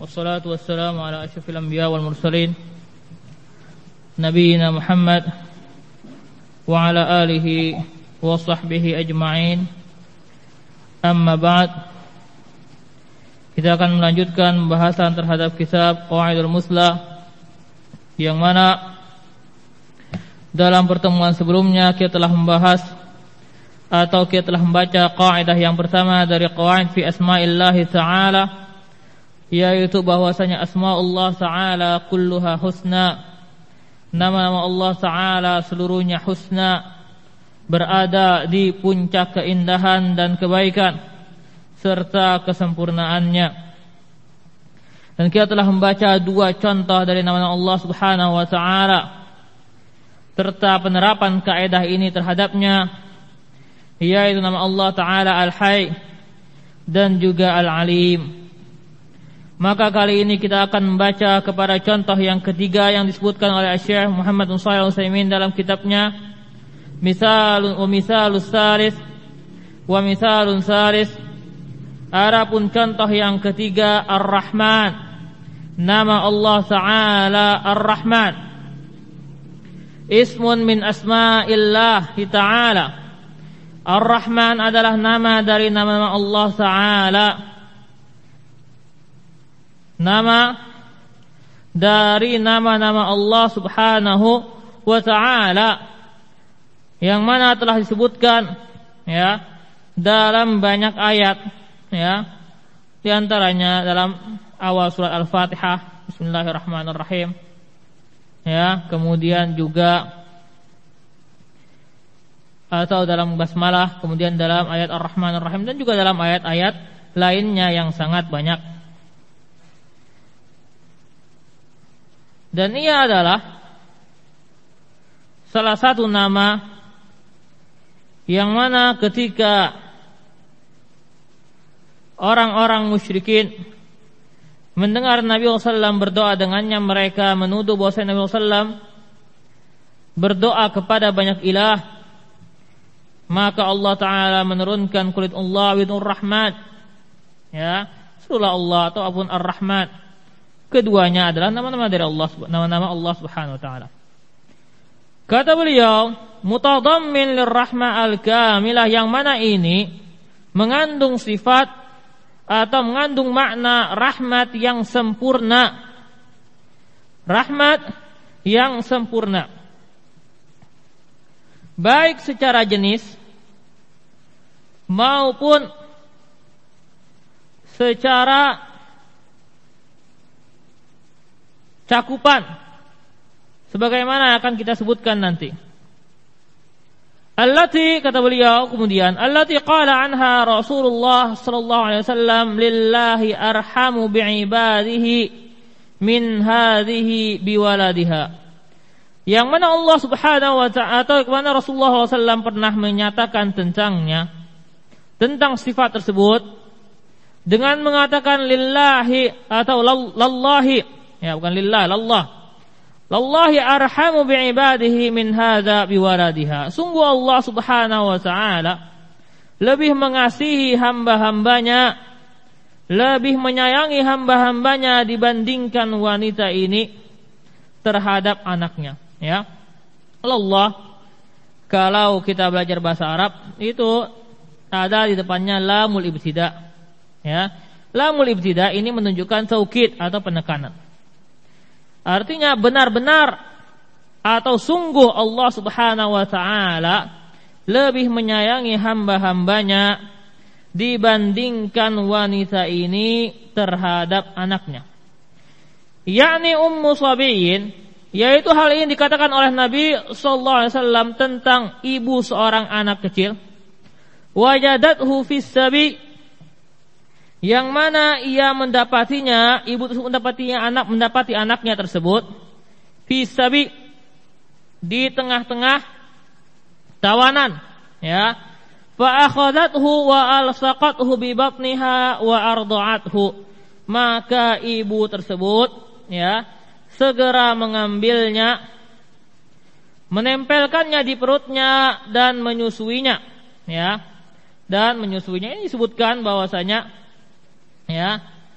Wassalatu wassalamu ala asyrafil anbiya wal mursalin Nabiyyina Muhammad wa ala alihi wa sahbihi ajma'in. Amma ba'd. Kita akan melanjutkan pembahasan terhadap kitab Qawaidul Muslah, yang mana dalam pertemuan sebelumnya kita telah membahas atau kita telah membaca kaidah yang pertama dari qawaid fi asma'illahi ta'ala, yaitu bahwasanya asma'ullah ta'ala kulluha husna. Nama-nama Allah ta'ala seluruhnya husna, berada di puncak keindahan dan kebaikan serta kesempurnaannya. Dan kita telah membaca dua contoh dari nama-nama Allah Subhanahu wa ta'ala serta penerapan kaidah ini terhadapnya, yaitu nama Allah Ta'ala Al-Hayy dan juga Al-Alim. Maka kali ini kita akan membaca kepada contoh yang ketiga yang disebutkan oleh Syekh Muhammad bin Shalih Al-Utsaimin dalam kitabnya Misalun wa Misalus Salis wa Misalun Salis. Adapun contoh yang ketiga Ar-Rahman, nama Allah Ta'ala Ar-Rahman, ismun min asma'illahi ta'ala. Ar-Rahman adalah nama dari nama-nama Allah Ta'ala, nama dari nama-nama Allah Subhanahu wa Ta'ala, yang mana telah disebutkan ya dalam banyak ayat, ya, di antaranya dalam awal surat Al-Fatihah, Bismillahirrahmanirrahim, ya, kemudian juga atau dalam basmalah, kemudian dalam ayat Ar-Rahman Ar-Rahim, dan juga dalam ayat-ayat lainnya yang sangat banyak. Dan ia adalah salah satu nama yang mana ketika orang-orang musyrikin mendengar Nabi SAW berdoa dengannya, mereka menuduh bahwa Nabi SAW berdoa kepada banyak ilah. Maka Allah Ta'ala menurunkan kulit Allah wa Rahman, ya, surah Allah ataupun Ar-Rahman. Keduanya adalah nama-nama dari Allah, nama-nama Allah Subhanahu wa Ta'ala. Kata beliau, mutadammin lirrahmah al-kamilah, yang mana ini mengandung sifat atau mengandung makna rahmat yang sempurna. Rahmat yang sempurna, baik secara jenis maupun secara cakupan, sebagaimana akan kita sebutkan nanti. Allati, kata beliau kemudian, allati qala anha Rasulullah sallallahu alaihi wasallam, lillahi arhamu bi'ibadihi min hadhihi biwaladiha, yang mana Allah Subhanahu wa ta'ala atau mana Rasulullah SAW pernah menyatakan tentang sifat tersebut dengan mengatakan lillahi atau lallahi, ya, bukan lillah, lallah, lallahi arhamu bi'ibadihi min hadza biwaladiha. Sungguh Allah Subhanahu wa ta'ala lebih mengasihi hamba-hambanya, lebih menyayangi hamba-hambanya dibandingkan wanita ini terhadap anaknya, ya. Allah, kalau kita belajar bahasa Arab itu ada di depannya lamul ibtida, ya. Lamul ibtida ini menunjukkan taukid atau penekanan. Artinya benar-benar atau sungguh Allah Subhanahu wa ta'ala lebih menyayangi hamba-hambanya dibandingkan wanita ini terhadap anaknya. Yakni Ummu Sabiyin, yaitu hal ini dikatakan oleh Nabi sallallahu alaihi wasallam tentang ibu seorang anak kecil. Wajadathu fis sabi, yang mana ia mendapatinya, ibu tersebut mendapati anaknya tersebut fis sabi, di tengah-tengah tawanan, ya. Fa akhadathu wa alsaqathu bi batniha wa arda'athu, maka ibu tersebut, ya, segera mengambilnya, menempelkannya di perutnya dan menyusuinya, ya. Dan menyusuinya ini disebutkan bahwasanya, ya,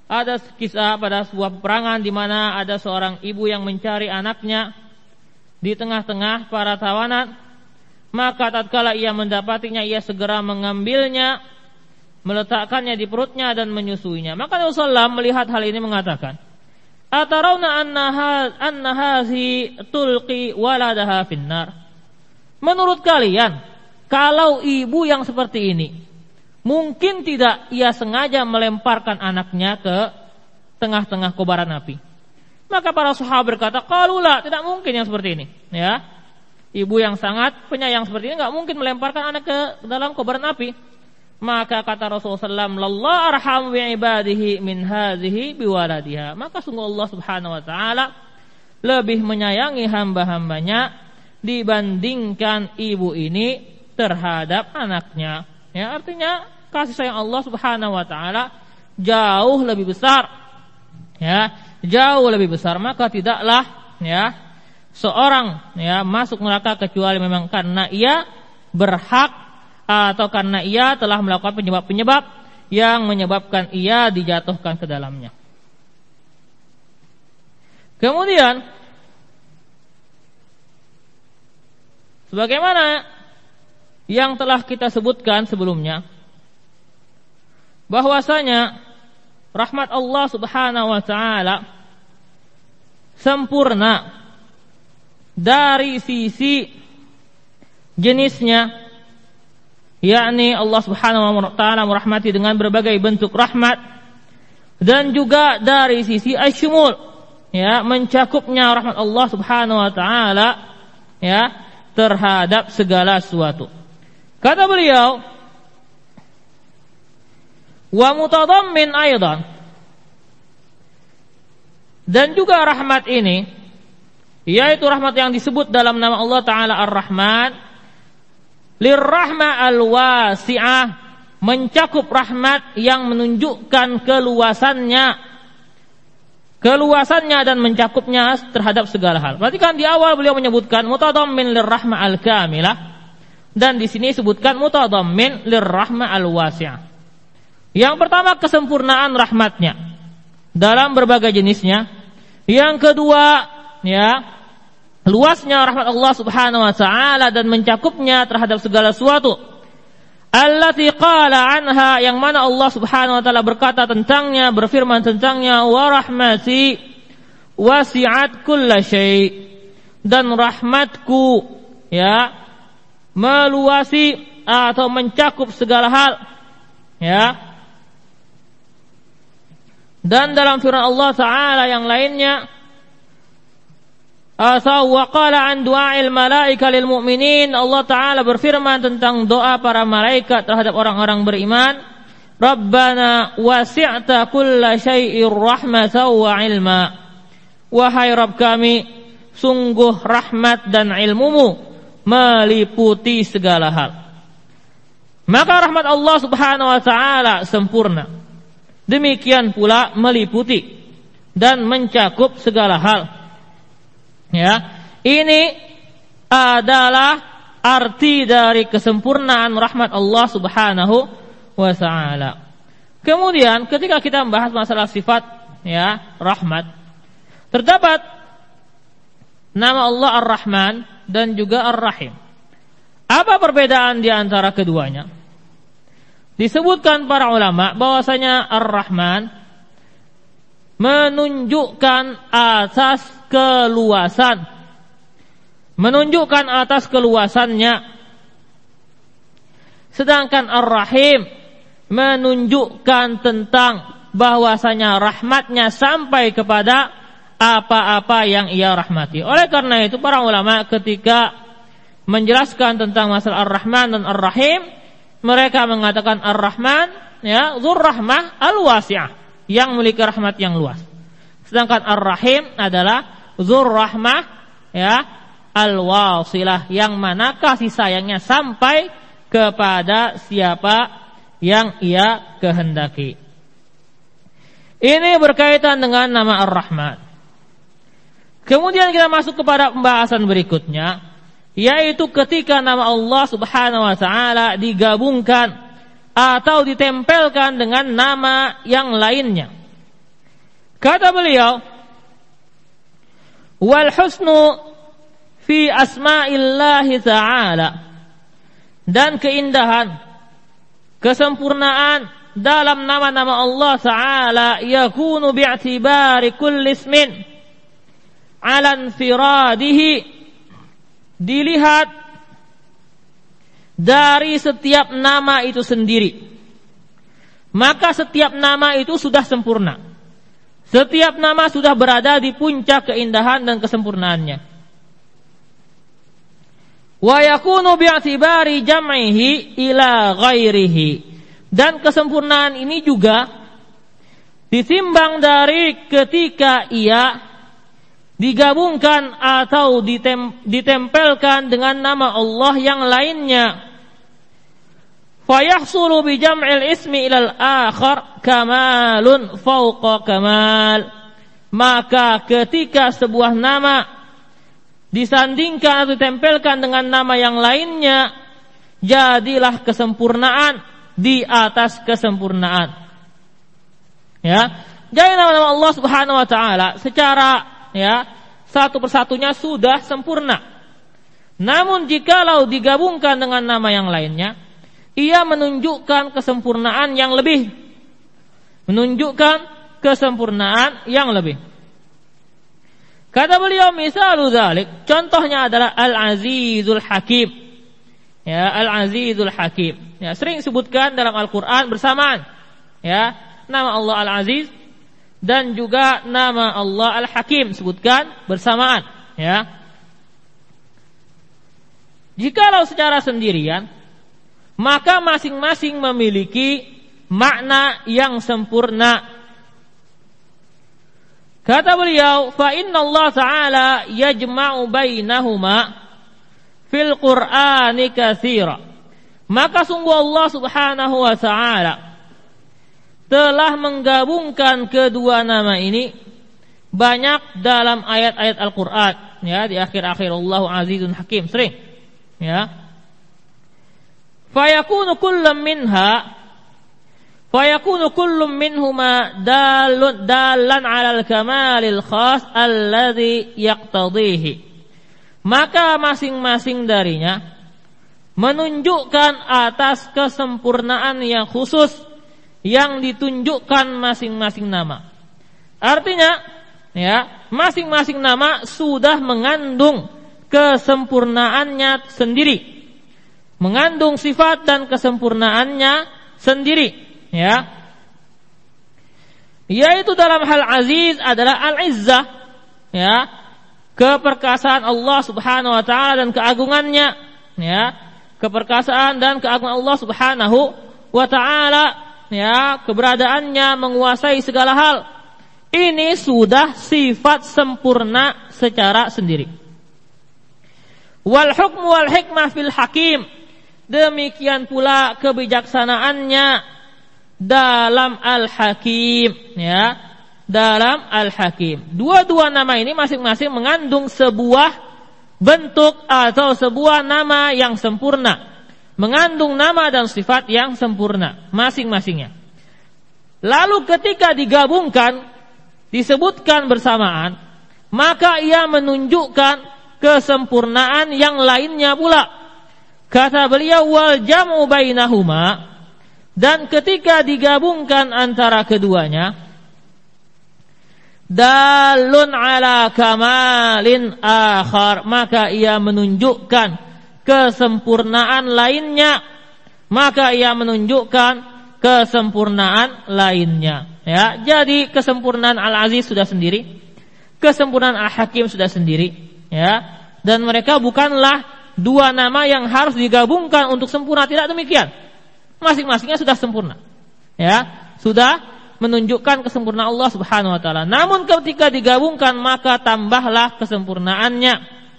ada kisah pada sebuah peperangan di mana ada seorang ibu yang mencari anaknya di tengah-tengah para tawanan. Maka tatkala ia mendapatinya, ia segera mengambilnya, meletakkannya di perutnya dan menyusuinya. Maka Rasulullah melihat hal ini mengatakan, "Atarawna anna hazi tulqi waladaha finnar." Menurut kalian, kalau ibu yang seperti ini, mungkin tidak ia sengaja melemparkan anaknya ke tengah-tengah kobaran api? Maka para sahabat berkata, "Qalulah, tidak mungkin yang seperti ini." Ya, ibu yang sangat penyayang seperti ini enggak mungkin melemparkan anak ke dalam kobaran api. Maka kata Rasulullah SAW, "Lallahu arhamu bi'ibadihi min hadhihi biwaladiha." Maka sungguh Allah Subhanahu wa taala lebih menyayangi hamba-hambanya dibandingkan ibu ini terhadap anaknya. Ya, artinya kasih sayang Allah Subhanahu wa taala jauh lebih besar. Ya, jauh lebih besar. Maka tidaklah ya seorang ya masuk neraka kecuali memang karena ia berhak atau karena ia telah melakukan penyebab-penyebab yang menyebabkan ia dijatuhkan ke dalamnya. Kemudian sebagaimana yang telah kita sebutkan sebelumnya, bahwasanya rahmat Allah Subhanahu wa taala sempurna dari sisi jenisnya, yakni Allah Subhanahu wa taala merahmati dengan berbagai bentuk rahmat, dan juga dari sisi asyumul, ya, mencakupnya rahmat Allah Subhanahu wa taala ya terhadap segala sesuatu. Kata beliau, wa mutadammin aidan, dan juga rahmat ini yaitu rahmat yang disebut dalam nama Allah taala Ar-Rahman, lirrahma al-wasi'ah, mencakup rahmat yang menunjukkan keluasannya dan mencakupnya terhadap segala hal. Berarti kan di awal beliau menyebutkan mutadammin lirrahma al-kamilah, dan di sini sebutkan mutadammin lirrahma al-wasi'ah. Yang pertama kesempurnaan rahmatnya dalam berbagai jenisnya. Yang kedua ya luasnya rahmat Allah Subhanahu wa taala dan mencakupnya terhadap segala sesuatu. Allati qala anha, yang mana Allah Subhanahu wa taala berkata tentangnya, berfirman tentangnya, wa rahmati wasi'at kulla syai', dan rahmatku ya meluasi atau mencakup segala hal. Ya. Dan dalam firman Allah taala yang lainnya, wa qala an du'a'il malaika lil mu'minin, Allah taala berfirman tentang doa para malaikat terhadap orang-orang beriman, Rabbana wasi'ta kulla syai'ir rahmatan wa ilma, wahai Rabb kami, sungguh rahmat dan ilmumu meliputi segala hal. Maka rahmat Allah Subhanahu wa taala sempurna, demikian pula meliputi dan mencakup segala hal. Ya, ini adalah arti dari kesempurnaan rahmat Allah Subhanahu wa taala. Kemudian ketika kita membahas masalah sifat ya rahmat, terdapat nama Allah Ar-Rahman dan juga Ar-Rahim. Apa perbedaan di antara keduanya? Disebutkan para ulama bahwasanya Ar-Rahman menunjukkan atas keluasan, menunjukkan atas keluasannya, sedangkan Ar-Rahim menunjukkan tentang bahwasanya rahmatnya sampai kepada apa-apa yang ia rahmati. Oleh karena itu para ulama ketika menjelaskan tentang masalah Ar-Rahman dan Ar-Rahim, mereka mengatakan Ar-Rahman ya dzur rahmah al-wasi'ah, yang memiliki rahmat yang luas. Sedangkan Ar-Rahim adalah dzur rahmah ya al-wasilah, yang mana kasih sayangnya sampai kepada siapa yang ia kehendaki. Ini berkaitan dengan nama Ar-Rahman. Kemudian kita masuk kepada pembahasan berikutnya, yaitu ketika nama Allah Subhanahu wa taala digabungkan atau ditempelkan dengan nama yang lainnya. Kata beliau, wal husnu fi asma'illahi ta'ala, dan keindahan, kesempurnaan dalam nama-nama Allah Ta'ala yakunu bi'tibari kulli ismin ala infiradihi, dilihat dari setiap nama itu sendiri. Maka setiap nama itu sudah sempurna. Setiap nama sudah berada di puncak keindahan dan kesempurnaannya. Wa yakunu bi'tibari jam'ihi ila ghairihi, dan kesempurnaan ini juga ditimbang dari ketika ia digabungkan atau ditempelkan dengan nama Allah yang lainnya. Fa yahsulu bi jam'il ismi ila al-akhar kamalun fawqa kamal. Maka ketika sebuah nama disandingkan atau ditempelkan dengan nama yang lainnya, jadilah kesempurnaan di atas kesempurnaan. Ya, jadi nama-nama Allah Subhanahu wa taala secara satu persatunya sudah sempurna. Namun jikalau digabungkan dengan nama yang lainnya, ia menunjukkan kesempurnaan yang lebih. Menunjukkan kesempurnaan yang lebih. Kata beliau, misalu dzalik, contohnya adalah Al-Azizul Hakim. Ya, Al-Azizul Hakim. Ya, sering disebutkan dalam Al-Qur'an bersamaan. Ya, nama Allah Al-Aziz dan juga nama Allah Al-Hakim sebutkan bersamaan, ya. Jikalau secara sendirian, maka masing-masing memiliki makna yang sempurna. Kata beliau, fa inna Allah Ta'ala yajma'u bainahuma fil Qur'ani katsira. Maka sungguh Allah Subhanahu wa Ta'ala telah menggabungkan kedua nama ini banyak dalam ayat-ayat Al-Qur'an, ya, di akhir-akhir Allahu Azizun Hakim sering, ya. Fayakunu kullum minhuma dalan 'alal kamalil khas alladhi yaqtadhihi. Maka masing-masing darinya menunjukkan atas kesempurnaan yang khusus yang ditunjukkan masing-masing nama. Artinya, ya, masing-masing nama sudah mengandung kesempurnaannya sendiri, mengandung sifat dan kesempurnaannya sendiri. Ya, yaitu dalam hal aziz adalah al-izzah, ya, keperkasaan Allah Subhanahu wa taala dan keagungannya, ya, keperkasaan dan keagungan Allah Subhanahu wa taala, ya, keberadaannya menguasai segala hal. Ini sudah sifat sempurna secara sendiri. Wal hukmu wal hikmah fil hakim, demikian pula kebijaksanaannya dalam Al-Hakim, ya, dalam Al-Hakim. Dua-dua nama ini masing-masing mengandung sebuah bentuk atau sebuah nama yang sempurna, mengandung nama dan sifat yang sempurna masing-masingnya. Lalu ketika digabungkan, disebutkan bersamaan, maka ia menunjukkan kesempurnaan yang lainnya pula. Kata beliau, wal jam'u bainahuma, dan ketika digabungkan antara keduanya, dalun ala kamalin akhar, maka ia menunjukkan kesempurnaan lainnya, maka ia menunjukkan kesempurnaan lainnya, ya. Jadi kesempurnaan Al-Aziz sudah sendiri, kesempurnaan Al-Hakim sudah sendiri, ya. Dan mereka bukanlah dua nama yang harus digabungkan untuk sempurna, tidak demikian. Masing-masingnya sudah sempurna, ya, sudah menunjukkan kesempurnaan Allah Subhanahu wa taala. Namun ketika digabungkan maka tambahlah kesempurnaannya.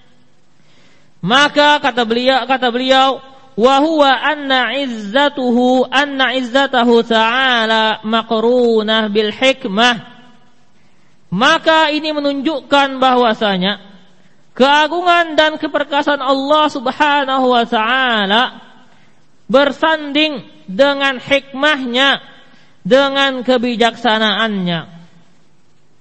Maka kata beliau wa huwa anna izzatahu ta'ala maqrunah bil hikmah. Maka ini menunjukkan bahwasanya keagungan dan keperkasaan Allah Subhanahu wa taala bersanding dengan hikmahnya, dengan kebijaksanaannya.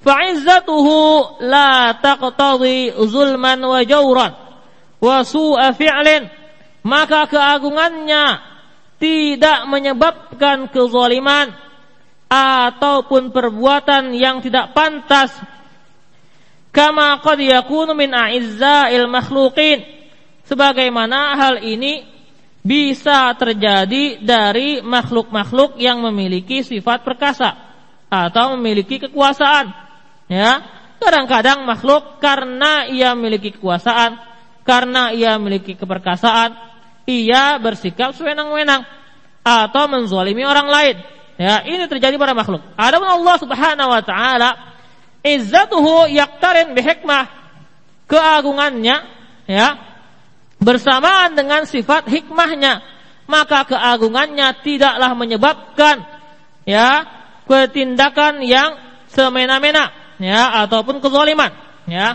fa'izzatuhu la taqtadhi zulman wa jawran wa su'a fi'lin, maka keagungannya tidak menyebabkan kezaliman ataupun perbuatan yang tidak pantas, kama qad yakunu min a'izza'il makhluqin, sebagaimana hal ini bisa terjadi dari makhluk-makhluk yang memiliki sifat perkasa atau memiliki kekuasaan. Ya, kadang-kadang makhluk karena ia memiliki kekuasaan, karena ia memiliki keperkasaan, ia bersikap sewenang-wenang atau menzalimi orang lain. Ya, ini terjadi pada makhluk. Adapun Allah Subhanahu wa taala, izzatuhu yaqtarin bihikmah, keagungannya ya bersamaan dengan sifat hikmahnya, maka keagungannya tidaklah menyebabkan ya tindakan yang semena-mena ya ataupun kezaliman ya.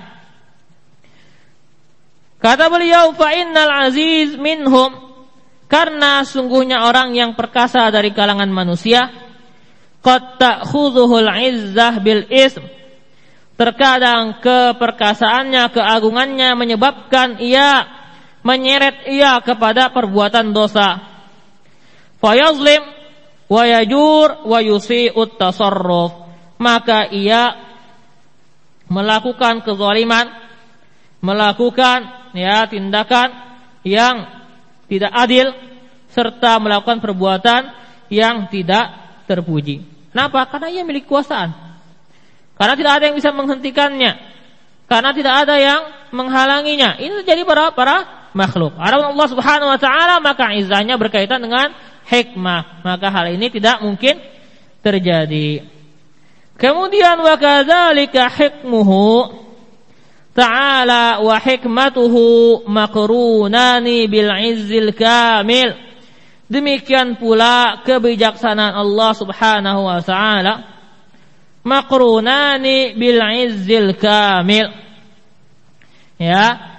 Kata beliau, fa innal aziz minhum, karena sungguhnya orang yang perkasa dari kalangan manusia, qad ta'khudhuhul izzah bil ism, terkadang keperkasaannya, keagungannya menyebabkan ia menyeret ia kepada perbuatan dosa. Fayazlim wa yajur wa yusi'ut tasarruf, maka ia melakukan kezaliman, melakukan ya tindakan yang tidak adil, serta melakukan perbuatan yang tidak terpuji. Kenapa? Karena ia milik kekuasaan. Karena tidak ada yang bisa menghentikannya. Karena tidak ada yang menghalanginya. Ini terjadi pada para makhluk. Adapun Allah Subhanahu wa taala, maka izzahnya berkaitan dengan hikmah, maka hal ini tidak mungkin terjadi. Kemudian wa kadzalika hikmuhu ta'ala wa hikmatuhu maqrunani bil izzil kamil. Demikian pula kebijaksanaan Allah Subhanahu wa taala maqrunani bil izzil kamil. Ya,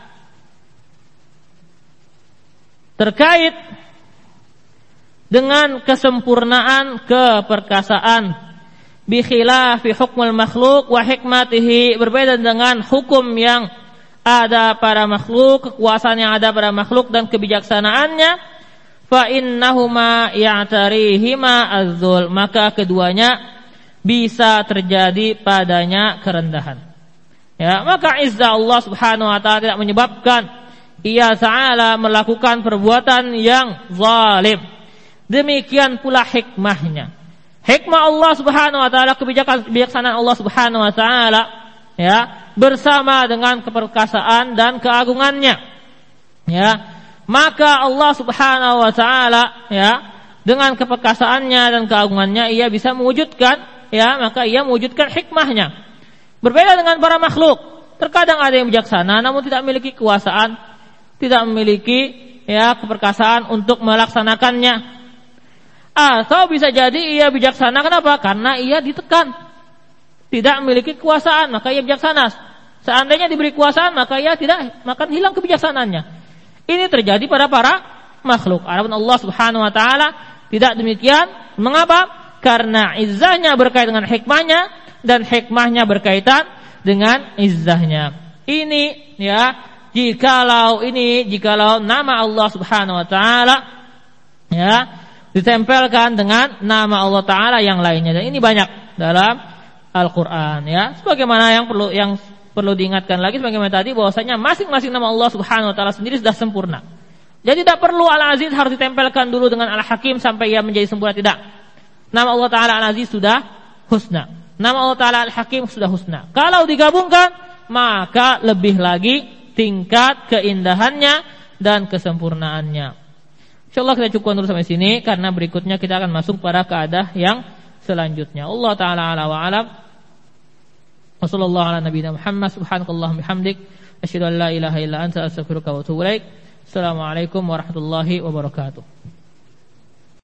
terkait dengan kesempurnaan keperkasaan, bi khilafi hukmul makhluk wa hikmatihi, berbeda dengan hukum yang ada pada makhluk, kekuasaan yang ada pada makhluk dan kebijaksanaannya, fa innahuma ya'tarihima az-zul, maka keduanya bisa terjadi padanya kerendahan. Ya, maka izzah Allah Subhanahu wa taala tidak menyebabkan ia ta'ala melakukan perbuatan yang zalim. Demikian pula hikmahnya. Hikmah Allah Subhanahu wa taala, kebijaksanaan Allah Subhanahu wa taala ya, bersama dengan keperkasaan dan keagungannya. Ya, maka Allah Subhanahu wa taala ya, dengan keperkasaannya dan keagungannya ia bisa mewujudkan ya, maka ia mewujudkan hikmahnya. Berbeda dengan para makhluk. Terkadang ada yang bijaksana namun tidak memiliki kekuasaan, tidak memiliki ya keperkasaan untuk melaksanakannya. Atau bisa jadi ia bijaksana, kenapa? Karena ia ditekan, tidak memiliki kekuasaan, maka ia bijaksana. Seandainya diberi kekuasaan, maka ia tidak, maka hilang kebijaksanaannya. Ini terjadi pada para makhluk. Adapun Allah Subhanahu wa taala tidak demikian. Mengapa? Karena izzahnya berkaitan dengan hikmahnya dan hikmahnya berkaitan dengan izzahnya. Ini ya, jikalau nama Allah Subhanahu wa taala ya ditempelkan dengan nama Allah taala yang lainnya, dan ini banyak dalam Al-Qur'an ya. Sebagaimana yang perlu diingatkan lagi sebagaimana tadi, bahwasanya masing-masing nama Allah Subhanahu wa taala sendiri sudah sempurna. Jadi tidak perlu Al-Aziz harus ditempelkan dulu dengan Al-Hakim sampai ia menjadi sempurna, tidak. Nama Allah taala Al-Aziz sudah husna. Nama Allah taala Al-Hakim sudah husna. Kalau digabungkan, maka lebih lagi tingkat keindahannya dan kesempurnaannya. Insyaallah kita cukupkan dulu sampai sini, karena berikutnya kita akan masuk pada keadaan yang selanjutnya. Allah taala ala wa alam. Wassallallahu ala nabiyina Muhammad, subhanakallahumma bihamdik, asyhadu an la ilaha illa anta, astaghfiruka wa atubu ilaik. Assalamualaikum warahmatullahi wabarakatuh.